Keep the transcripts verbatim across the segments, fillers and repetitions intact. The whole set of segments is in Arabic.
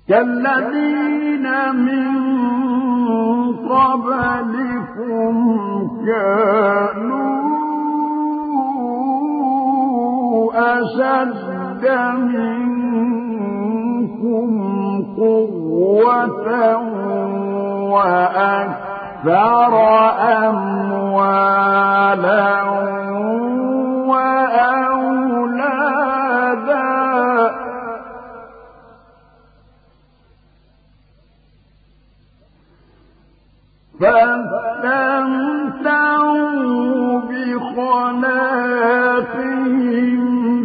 كالذين من قبلكم كانوا أشد منكم قوة وأكثر أموالا وأولادا فاستمتعوا بخلاقهم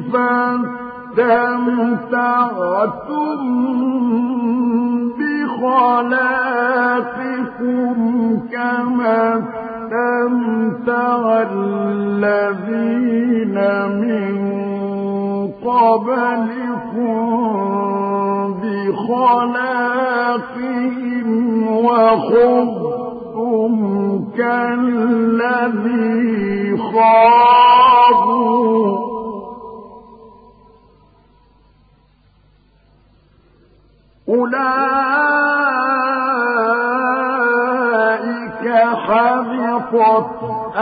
فاستمتعتم بخلاقكم كما استمتع الذين من قبلكم بخلاقهم وخذتم كالذي خاضوا أولئك حبطت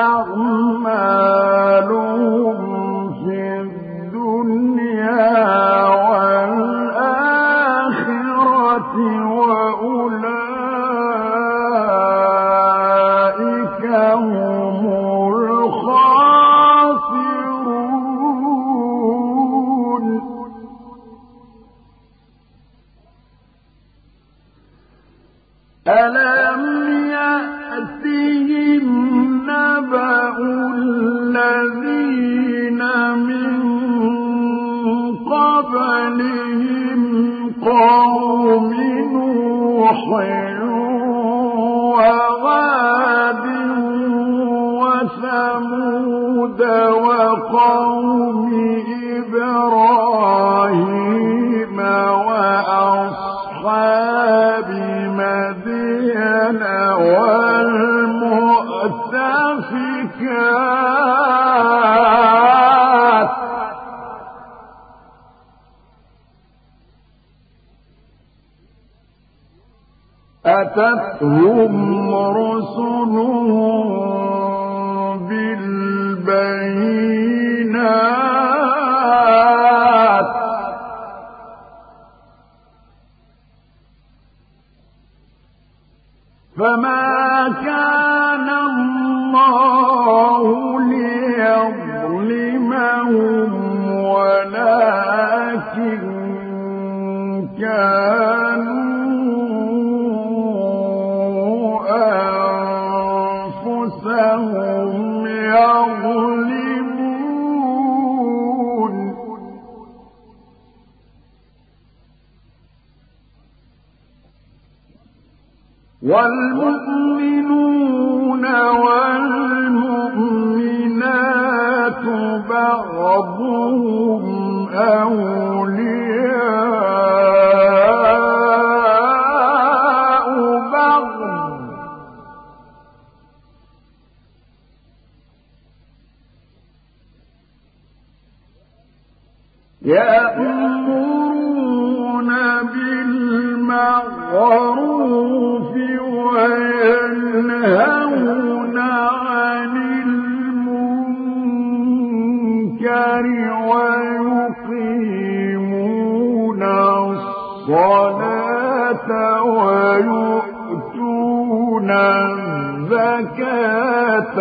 أعمالهم في الدنيا والآخرة وأولئك هم الخاسرون ألم يأتهم نبأ الذين من قبلهم قوم نوح وعاد وثمود وقوم إبراهيم وأصحاب مدين والمؤتفكات أتتهم رسلهم بالبينات فما كان الله ليظلمهم ولكن كانوا أنفسهم يظلمون والمؤمنون والمؤمنات بعضهم أولياء بعض يأمرون بالمعروف وينهون عن المنكر ويقيمون الصلاة ويؤتون الزكاة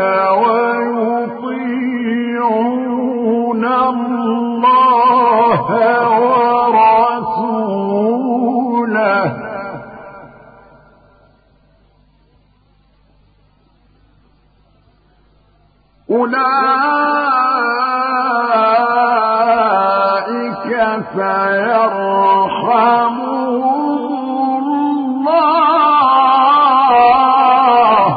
ويطيعون الله ورسوله أولئك سيرحمهم الله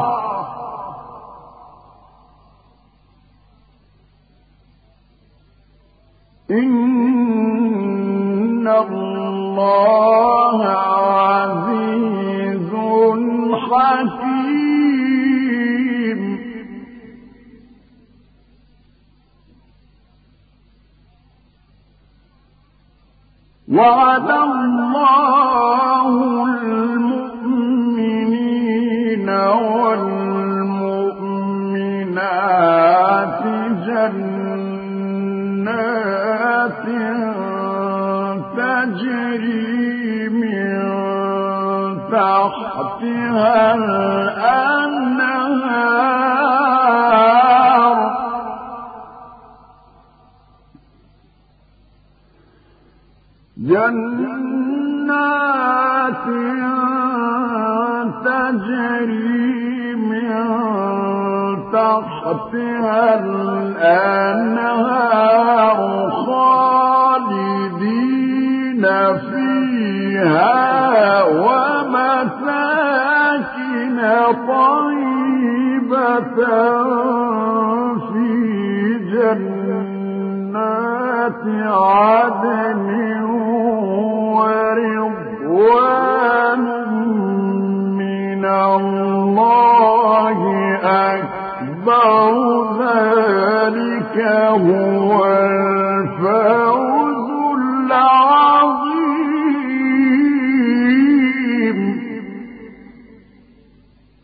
إن الله عزيز حكيم وعد الله المؤمنين والمؤمنات جنات تجري من تحتها الأنهار جنات تجري من تحتها الأنهار خالدين فيها ومساكن طيبة في جنات عدن ورضوان من الله أكبر ذلك هو